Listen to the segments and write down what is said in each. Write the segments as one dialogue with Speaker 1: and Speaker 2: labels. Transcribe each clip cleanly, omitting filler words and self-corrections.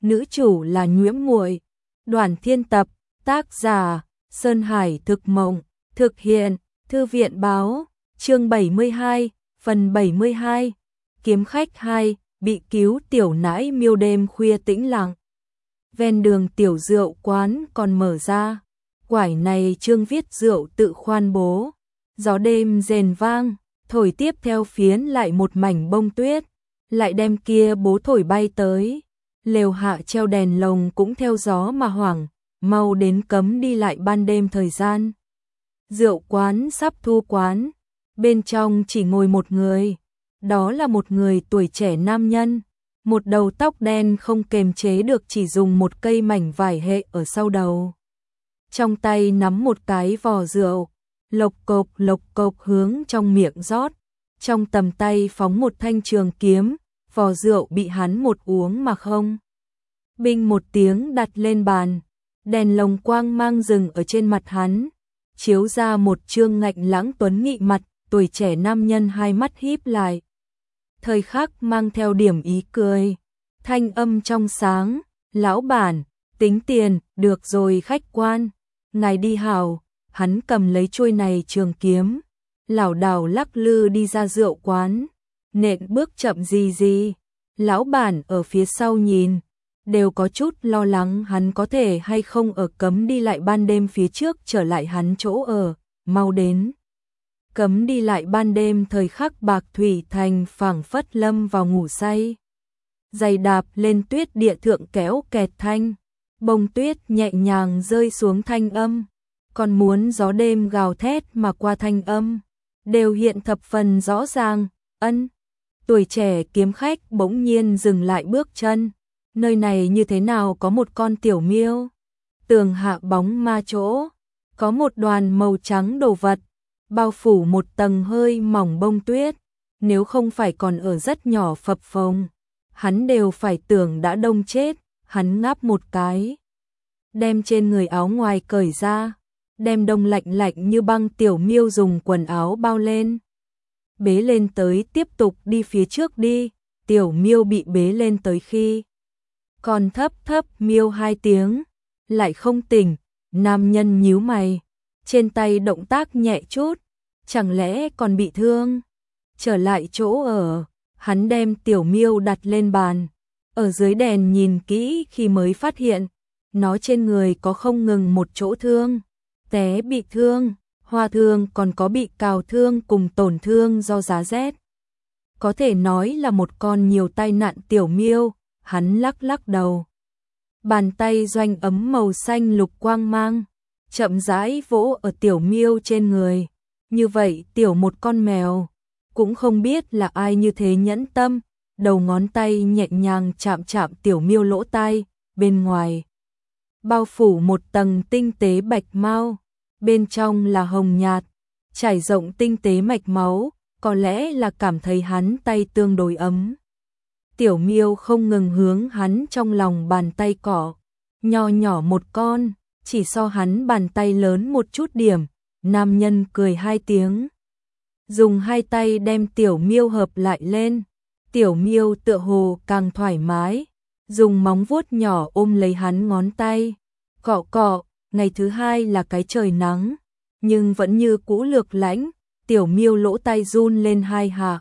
Speaker 1: nữ chủ là Nhuễm Muội. Đoàn Thiên Tập, tác giả Sơn Hải Thực Mộng, thực hiện Thư viện Báo, chương 72, phần 72. Kiếm khách 2, bị cứu tiểu nãi miêu đêm khuya tĩnh lặng. Ven đường tiểu rượu quán còn mở ra, quải này chương viết rượu tự khoan bố. Gió đêm rền vang, thổi tiếp theo phiến lại một mảnh bông tuyết, lại đem kia bố thổi bay tới. Lều hạ treo đèn lồng cũng theo gió mà hoảng, mau đến cấm đi lại ban đêm thời gian. Rượu quán sắp thu quán, bên trong chỉ ngồi một người, đó là một người tuổi trẻ nam nhân, một đầu tóc đen không kềm chế được chỉ dùng một cây mảnh vải hệ ở sau đầu. Trong tay nắm một cái vò rượu, lộc cộc hướng trong miệng rót, trong tầm tay phóng một thanh trường kiếm, vò rượu bị hắn một uống mà không. Binh một tiếng đặt lên bàn, đèn lồng quang mang rừng ở trên mặt hắn, chiếu ra một trương ngạnh lãng tuấn nghị mặt, tuổi trẻ nam nhân hai mắt híp lại. Thời khắc mang theo điểm ý cười, thanh âm trong sáng, lão bản, tính tiền, được rồi khách quan, ngài đi hảo. Hắn cầm lấy chuôi này trường kiếm, lảo đảo lắc lư đi ra rượu quán, nện bước chậm gì. Lão bản ở phía sau nhìn, đều có chút lo lắng hắn có thể hay không ở cấm đi lại ban đêm phía trước trở lại hắn chỗ ở, mau đến. Cấm đi lại ban đêm thời khắc Bạc Thủy Thành phảng phất lâm vào ngủ say. Giày đạp lên tuyết địa thượng kéo kẹt thanh, bông tuyết nhẹ nhàng rơi xuống thanh âm. Còn muốn gió đêm gào thét mà qua thanh âm, đều hiện thập phần rõ ràng. Tuổi trẻ kiếm khách bỗng nhiên dừng lại bước chân, nơi này như thế nào có một con tiểu miêu. Tường hạ bóng ma chỗ, có một đoàn màu trắng đồ vật, bao phủ một tầng hơi mỏng bông tuyết, nếu không phải còn ở rất nhỏ phập phồng, hắn đều phải tưởng đã đông chết. Hắn ngáp một cái, đem trên người áo ngoài cởi ra, đem đông lạnh như băng tiểu miêu dùng quần áo bao lên. Bế lên tới tiếp tục đi phía trước đi, tiểu miêu bị bế lên tới khi còn thấp miêu hai tiếng, lại không tỉnh. Nam nhân nhíu mày, trên tay động tác nhẹ chút, chẳng lẽ còn bị thương. Trở lại chỗ ở, hắn đem tiểu miêu đặt lên bàn, ở dưới đèn nhìn kỹ khi mới phát hiện, nó trên người có không ngừng một chỗ thương. Té bị thương, hoa thương, còn có bị cào thương cùng tổn thương do giá rét. Có thể nói là một con nhiều tai nạn tiểu miêu. Hắn lắc đầu. Bàn tay doanh ấm màu xanh lục quang mang, chậm rãi vỗ ở tiểu miêu trên người. Như vậy tiểu một con mèo, cũng không biết là ai như thế nhẫn tâm, đầu ngón tay nhẹ nhàng chạm tiểu miêu lỗ tai, bên ngoài bao phủ một tầng tinh tế bạch mau. Bên trong là hồng nhạt, trải rộng tinh tế mạch máu, có lẽ là cảm thấy hắn tay tương đối ấm. Tiểu miêu không ngừng hướng hắn trong lòng bàn tay cọ, nho nhỏ một con, chỉ so hắn bàn tay lớn một chút điểm. Nam nhân cười hai tiếng, dùng hai tay đem tiểu miêu hợp lại lên. Tiểu miêu tựa hồ càng thoải mái, dùng móng vuốt nhỏ ôm lấy hắn ngón tay, cọ. Ngày thứ hai là cái trời nắng, nhưng vẫn như cũ lược lãnh. Tiểu miêu lỗ tai run lên hai hạ,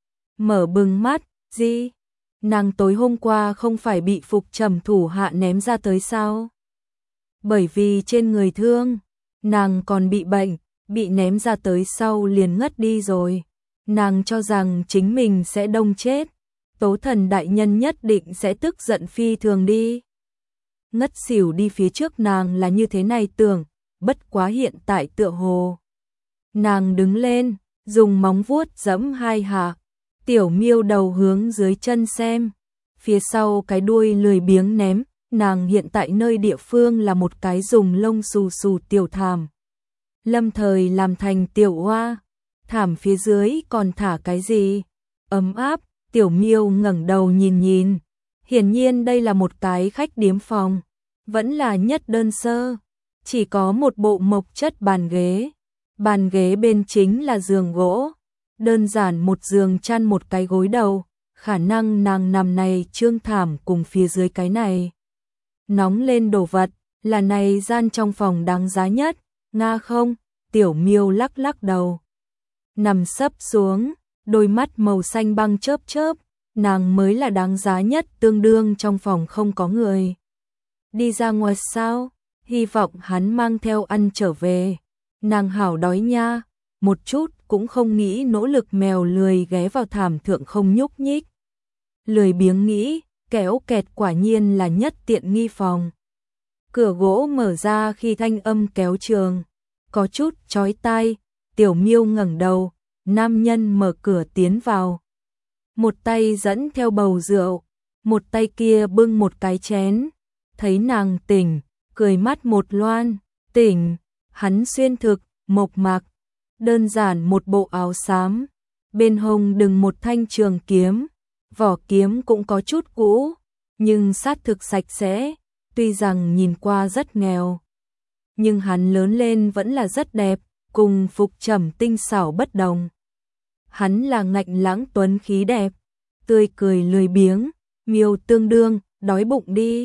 Speaker 1: mở bừng mắt. Gì? Nàng tối hôm qua không phải bị Phục Trầm thủ hạ ném ra tới sao? Bởi vì trên người thương, nàng còn bị bệnh, bị ném ra tới sau liền ngất đi rồi. Nàng cho rằng chính mình sẽ đông chết, Tố Thần đại nhân nhất định sẽ tức giận phi thường đi. Ngất xỉu đi phía trước nàng là như thế này tưởng, bất quá hiện tại tựa hồ. Nàng đứng lên, dùng móng vuốt giẫm hai hạ, tiểu miêu đầu hướng dưới chân xem, phía sau cái đuôi lười biếng ném. Nàng hiện tại nơi địa phương là một cái dùng lông xù tiểu thảm, lâm thời làm thành tiểu hoa, thảm phía dưới còn thả cái gì? Ấm áp. Tiểu miêu ngẩng đầu nhìn, hiển nhiên đây là một cái khách điếm phòng, vẫn là nhất đơn sơ, chỉ có một bộ mộc chất bàn ghế bên chính là giường gỗ, đơn giản một giường chăn một cái gối đầu, khả năng nàng nằm này trương thảm cùng phía dưới cái này nóng lên đồ vật, là này gian trong phòng đáng giá nhất, nga không? Tiểu Miêu lắc lắc đầu, nằm sấp xuống, đôi mắt màu xanh băng chớp chớp, nàng mới là đáng giá nhất, tương đương trong phòng không có người. Đi ra ngoài sao? Hy vọng hắn mang theo ăn trở về. Nàng hảo đói nha, một chút cũng không nghĩ nỗ lực, mèo lười ghé vào thảm thượng không nhúc nhích. Lười biếng nghĩ, kéo kẹt quả nhiên là nhất tiện nghi phòng. Cửa gỗ mở ra khi thanh âm kéo trường, có chút chói tai. Tiểu Miêu ngẩng đầu, nam nhân mở cửa tiến vào. Một tay dẫn theo bầu rượu, một tay kia bưng một cái chén. Thấy nàng tỉnh, cười mắt một loan, tỉnh, hắn xuyên thực, mộc mạc, đơn giản một bộ áo xám, bên hông đừng một thanh trường kiếm, vỏ kiếm cũng có chút cũ, nhưng sát thực sạch sẽ, tuy rằng nhìn qua rất nghèo. Nhưng hắn lớn lên vẫn là rất đẹp, cùng Phục Trầm tinh xảo bất đồng. Hắn là ngạnh lãng tuấn khí đẹp, tươi cười lười biếng, Miêu tương đương, đói bụng đi.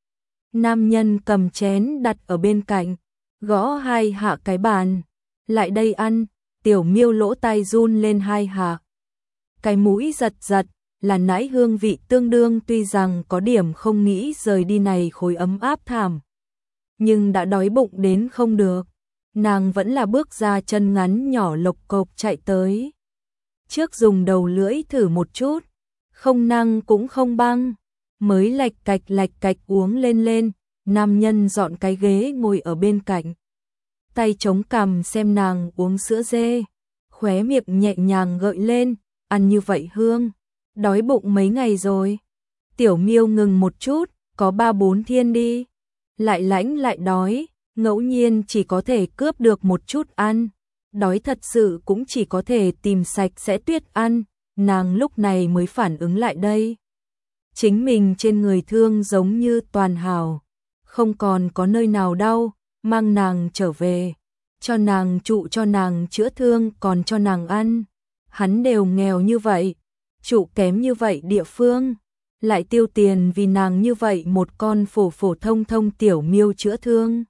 Speaker 1: Nam nhân cầm chén đặt ở bên cạnh, gõ hai hạ cái bàn, lại đây ăn. Tiểu Miêu lỗ tai run lên hai hạ. Cái mũi giật giật, là nãi hương vị tương đương, tuy rằng có điểm không nghĩ rời đi này khối ấm áp thảm. Nhưng đã đói bụng đến không được, nàng vẫn là bước ra chân ngắn nhỏ lộc cộc chạy tới. Trước dùng đầu lưỡi thử một chút, không năng cũng không băng, mới lạch cạch uống lên. Nam nhân dọn cái ghế ngồi ở bên cạnh, tay chống cằm xem nàng uống sữa dê, khóe miệng nhẹ nhàng gợi lên, ăn như vậy hương, đói bụng mấy ngày rồi. Tiểu Miêu ngừng một chút, có 3-4 thiên đi, lại lãnh lại đói, ngẫu nhiên chỉ có thể cướp được một chút ăn, đói thật sự cũng chỉ có thể tìm sạch sẽ tuyết ăn. Nàng lúc này mới phản ứng lại đây, chính mình trên người thương giống như toàn hảo, không còn có nơi nào đau, mang nàng trở về, cho nàng trụ, cho nàng chữa thương, còn cho nàng ăn. Hắn đều nghèo như vậy, trụ kém như vậy địa phương, lại tiêu tiền vì nàng như vậy một con phổ thông Tiểu Miêu chữa thương.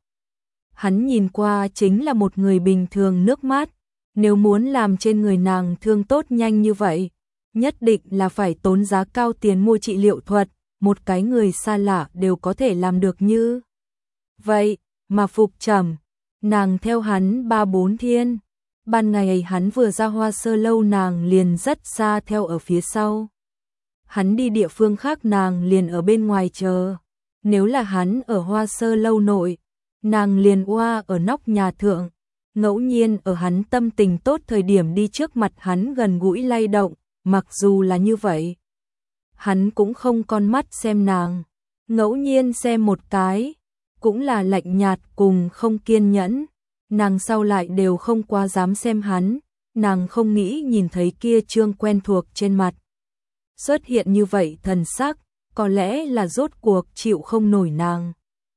Speaker 1: Hắn nhìn qua chính là một người bình thường nước mắt, nếu muốn làm trên người nàng thương tốt nhanh như vậy, nhất định là phải tốn giá cao tiền mua trị liệu thuật, một cái người xa lạ đều có thể làm được như vậy. Mà Phục Trầm, nàng theo hắn 3-4 thiên, ban ngày hắn vừa ra Hoa Sơ lâu nàng liền rất xa theo ở phía sau. Hắn đi địa phương khác nàng liền ở bên ngoài chờ, nếu là hắn ở Hoa Sơ lâu nội, nàng liền oa ở nóc nhà thượng, ngẫu nhiên ở hắn tâm tình tốt thời điểm đi trước mặt hắn gần gũi lay động. Mặc dù là như vậy, hắn cũng không con mắt xem nàng, ngẫu nhiên xem một cái, cũng là lạnh nhạt cùng không kiên nhẫn. Nàng sau lại đều không quá dám xem hắn, nàng không nghĩ nhìn thấy kia trương quen thuộc trên mặt xuất hiện như vậy thần sắc, có lẽ là rốt cuộc chịu không nổi nàng.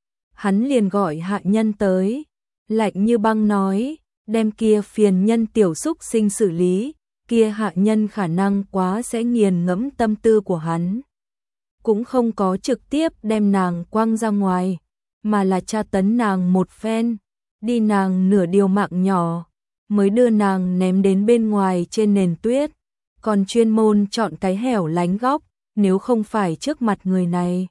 Speaker 1: Hắn liền gọi hạ nhân tới, lạnh như băng nói, đem kia phiền nhân tiểu xúc sinh xử lý. Kia hạ nhân khả năng quá sẽ nghiền ngẫm tâm tư của hắn, cũng không có trực tiếp đem nàng quăng ra ngoài, mà là tra tấn nàng một phen, đi nàng nửa điều mạng nhỏ, mới đưa nàng ném đến bên ngoài trên nền tuyết, còn chuyên môn chọn cái hẻo lánh góc, nếu không phải trước mặt người này,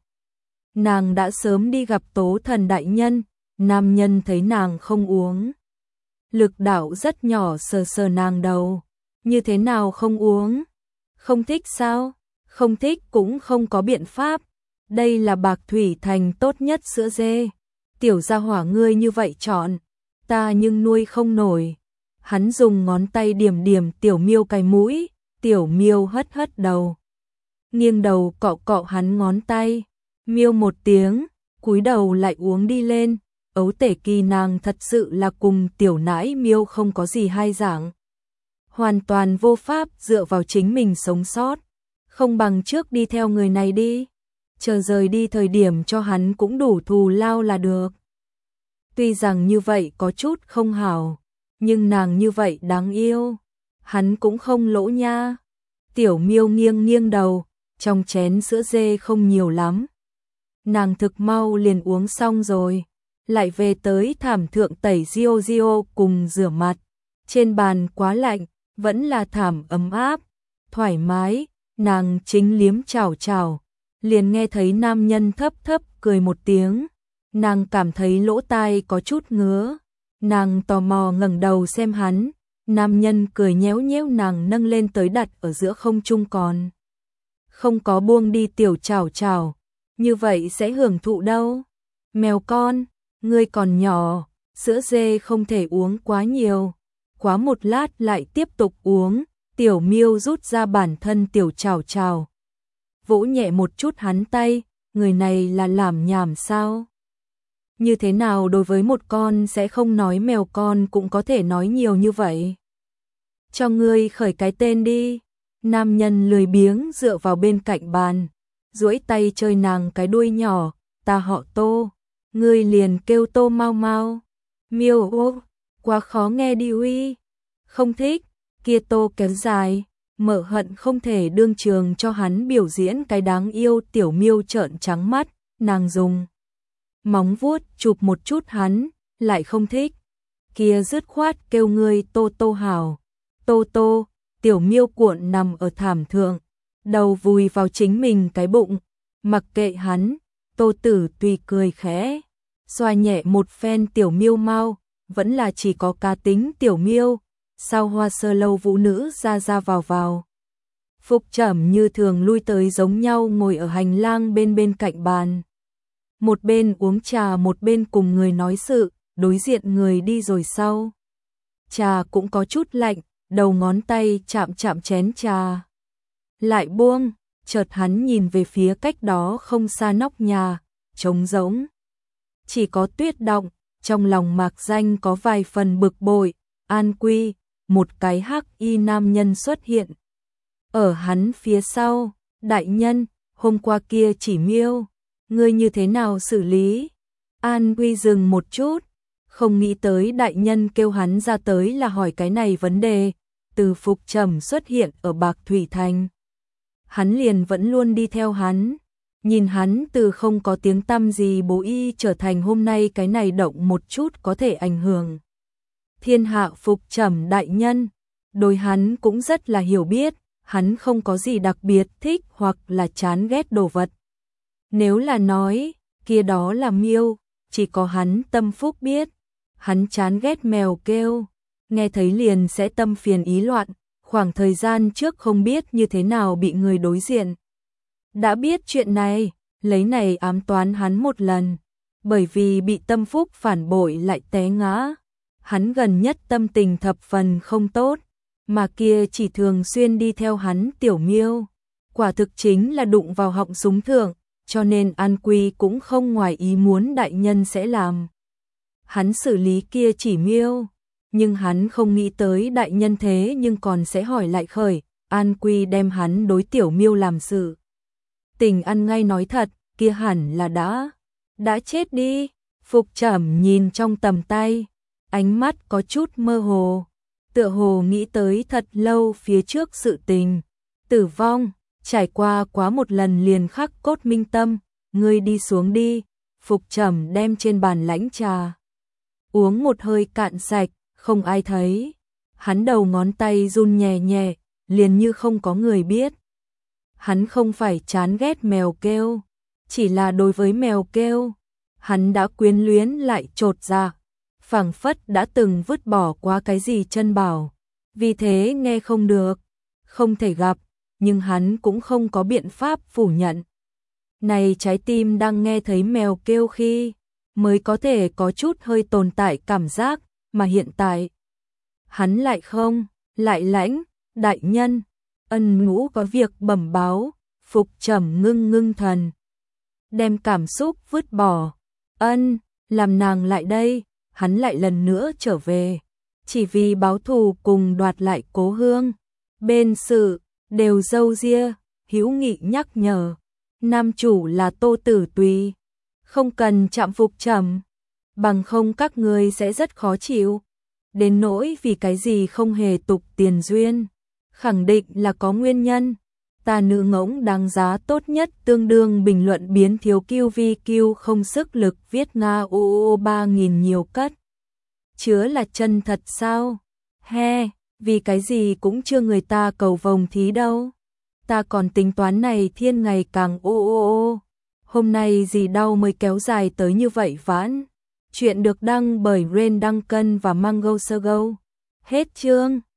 Speaker 1: nàng đã sớm đi gặp Tố Thần đại nhân. Nam nhân thấy nàng không uống, lực đạo rất nhỏ sờ sờ nàng đầu. Như thế nào không uống? Không thích sao? Không thích cũng không có biện pháp. Đây là Bạc Thủy Thành tốt nhất sữa dê. Tiểu gia hỏa ngươi như vậy chọn, ta nhưng nuôi không nổi. Hắn dùng ngón tay điểm điểm Tiểu Miêu cái mũi, Tiểu Miêu hất hất đầu. Nghiêng đầu cọ cọ hắn ngón tay, miêu một tiếng, cúi đầu lại uống đi lên. Ấu tể kỳ nàng thật sự là cùng tiểu nãi miêu không có gì hai dạng. Hoàn toàn vô pháp dựa vào chính mình sống sót, không bằng trước đi theo người này đi, chờ rời đi thời điểm cho hắn cũng đủ thù lao là được. Tuy rằng như vậy có chút không hảo, nhưng nàng như vậy đáng yêu, hắn cũng không lỗ nha. Tiểu Miêu nghiêng nghiêng đầu, trong chén sữa dê không nhiều lắm. Nàng thực mau liền uống xong rồi, lại về tới thảm thượng tẩy Gio cùng rửa mặt. Trên bàn quá lạnh, vẫn là thảm ấm áp, thoải mái, nàng chính liếm chào chào, liền nghe thấy nam nhân thấp thấp cười một tiếng. Nàng cảm thấy lỗ tai có chút ngứa, nàng tò mò ngẩng đầu xem hắn, nam nhân cười nhéo nhéo nàng nâng lên tới đặt ở giữa không trung còn. Không có buông đi tiểu chào chào, như vậy sẽ hưởng thụ đâu. Mèo con, ngươi còn nhỏ, sữa dê không thể uống quá nhiều. Quá một lát lại tiếp tục uống, Tiểu Miêu rút ra bản thân tiểu chào chào. Vỗ nhẹ một chút hắn tay, người này là làm nhảm sao? Như thế nào đối với một con sẽ không nói mèo con cũng có thể nói nhiều như vậy? Cho ngươi khởi cái tên đi. Nam nhân lười biếng dựa vào bên cạnh bàn, duỗi tay chơi nàng cái đuôi nhỏ, ta họ Tô, ngươi liền kêu Tô Mau Mau. Miêu ô, quá khó nghe đi uy. Không thích, kia Tô kéo dài, Mở Hận không thể đương trường cho hắn biểu diễn cái đáng yêu. Tiểu Miêu trợn trắng mắt, nàng dùng móng vuốt chụp một chút hắn, lại không thích. Kia dứt khoát kêu ngươi Tô Tô hảo. Tô Tô, Tiểu Miêu cuộn nằm ở thảm thượng, đầu vùi vào chính mình cái bụng, mặc kệ hắn. Tô Tử tùy cười khẽ, xoa nhẹ một phen Tiểu Miêu mau, vẫn là chỉ có cá tính Tiểu Miêu, sao hoa sơ lâu vũ nữ ra ra vào vào. Phục Trầm như thường lui tới giống nhau ngồi ở hành lang bên cạnh bàn. Một bên uống trà một bên cùng người nói sự, đối diện người đi rồi sau. Trà cũng có chút lạnh, đầu ngón tay chạm chạm chén trà. Lại buông, chợt hắn nhìn về phía cách đó không xa nóc nhà, trống rỗng. Chỉ có tuyết động, trong lòng mạc danh có vài phần bực bội. An Quy, một cái hắc y nam nhân xuất hiện. Ở hắn phía sau, đại nhân, hôm qua kia chỉ Miêu, ngươi như thế nào xử lý? An Quy dừng một chút, không nghĩ tới đại nhân kêu hắn ra tới là hỏi cái này vấn đề. Từ Phục Trầm xuất hiện ở Bạc Thủy Thành, hắn liền vẫn luôn đi theo hắn. Nhìn hắn từ không có tiếng tăm gì bố y trở thành hôm nay cái này động một chút có thể ảnh hưởng thiên hạ. Phục Trầm đại nhân, đối hắn cũng rất là hiểu biết, hắn không có gì đặc biệt thích hoặc là chán ghét đồ vật. Nếu là nói, kia đó là Miêu, chỉ có hắn tâm phúc biết. Hắn chán ghét mèo kêu, nghe thấy liền sẽ tâm phiền ý loạn, khoảng thời gian trước không biết như thế nào bị người đối diện đã biết chuyện này, lấy này ám toán hắn một lần, bởi vì bị tâm phúc phản bội lại té ngã. Hắn gần nhất tâm tình thập phần không tốt, mà kia chỉ thường xuyên đi theo hắn Tiểu Miêu, quả thực chính là đụng vào họng súng thượng, cho nên An Quy cũng không ngoài ý muốn đại nhân sẽ làm hắn xử lý kia chỉ Miêu, nhưng hắn không nghĩ tới đại nhân thế nhưng còn sẽ hỏi lại khởi. An Quy đem hắn đối Tiểu Miêu làm sự tình ăn ngay nói thật, kia hẳn là đã chết đi. Phục Trầm nhìn trong tầm tay, ánh mắt có chút mơ hồ, tựa hồ nghĩ tới thật lâu phía trước sự tình. Tử vong, trải qua quá một lần liền khắc cốt minh tâm, ngươi đi xuống đi. Phục Trầm đem trên bàn lãnh trà uống một hơi cạn sạch, không ai thấy. Hắn đầu ngón tay run nhẹ nhẹ, liền như không có người biết. Hắn không phải chán ghét mèo kêu, chỉ là đối với mèo kêu, hắn đã quyến luyến lại chột dạ, phảng phất đã từng vứt bỏ qua cái gì chân bảo. Vì thế nghe không được, không thể gặp, nhưng hắn cũng không có biện pháp phủ nhận. Này trái tim đang nghe thấy mèo kêu khi mới có thể có chút hơi tồn tại cảm giác, mà hiện tại hắn lại không, lại lãnh. Đại nhân, ân ngũ có việc bẩm báo. Phục Trầm ngưng thần, đem cảm xúc vứt bỏ. Ân, làm nàng lại đây. Hắn lại lần nữa trở về, chỉ vì báo thù cùng đoạt lại Cố Hương. Bên sự đều dâu ria, hữu nghị nhắc nhở, nam chủ là Tô Tử Tùy, không cần chạm Phục Trầm, bằng không các ngươi sẽ rất khó chịu. Đến nỗi vì cái gì không hề tục tiền duyên, khẳng định là có nguyên nhân. Ta nữ ngỗng đáng giá tốt nhất tương đương bình luận biến thiếu QVQ không sức lực viết Nga OO 3000 nhiều cất. Chứa là chân thật sao? He, vì cái gì cũng chưa người ta cầu vồng thí đâu. Ta còn tính toán này thiên ngày càng ô. Hôm nay gì đau mới kéo dài tới như vậy vãn. Chuyện được đăng bởi Rain Duncan và Mango Sogo. Hết chương.